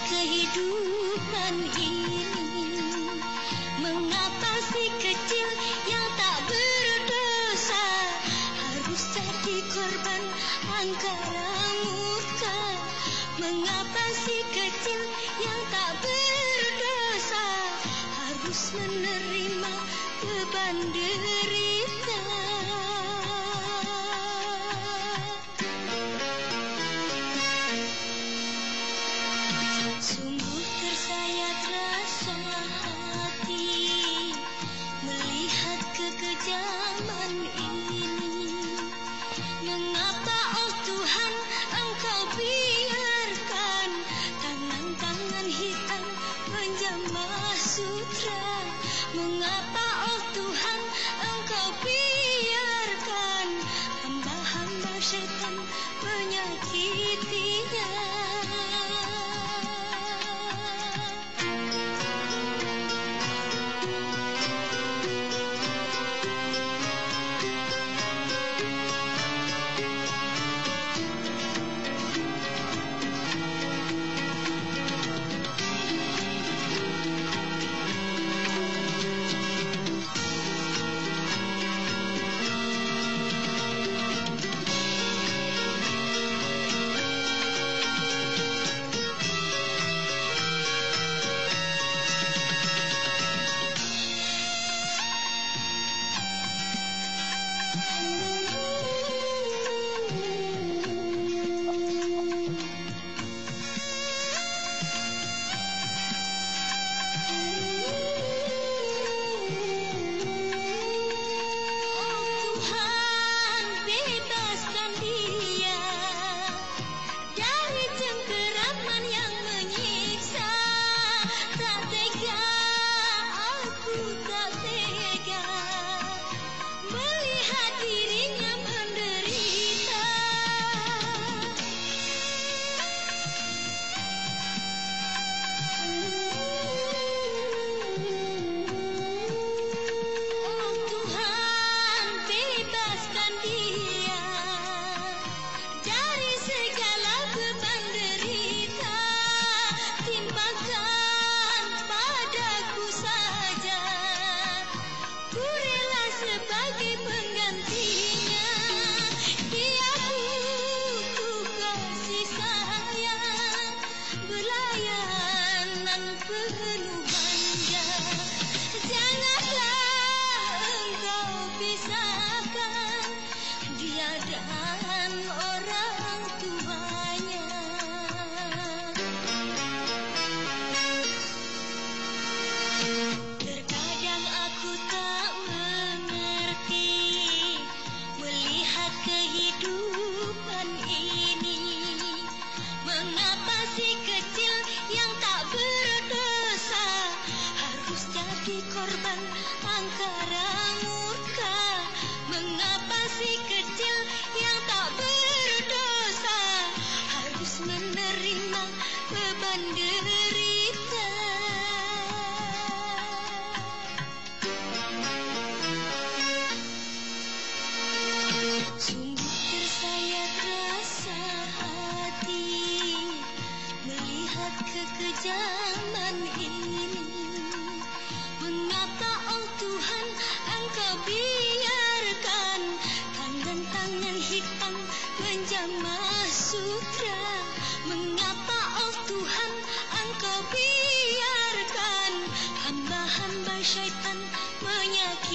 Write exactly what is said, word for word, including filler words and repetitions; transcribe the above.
kehidupan ini? Mengapa si kecil yang tak berdosa harus jadi korban angkara murka? Mengapa si kecil yang tak berdosa harus menerima beban derita? Sungguh tersayat rasa hati melihat kekejaman ini. Mengapa oh Tuhan Engkau biarkan tangan-tangan hitam menjamah sutra? Mengapa oh Tuhan Engkau biarkan hamba-hamba setan menyakitinya? Korban angkara murka. Mengapa si kecil yang tak berdosa harus menerima beban derita? Sungguh tersayat rasa hati melihat kekejaman ini. Mengapa oh Tuhan Engkau biarkan tangan-tangan hitam menjamah sutra? Mengapa oh Tuhan Engkau biarkan hamba-hamba syaitan menyakiti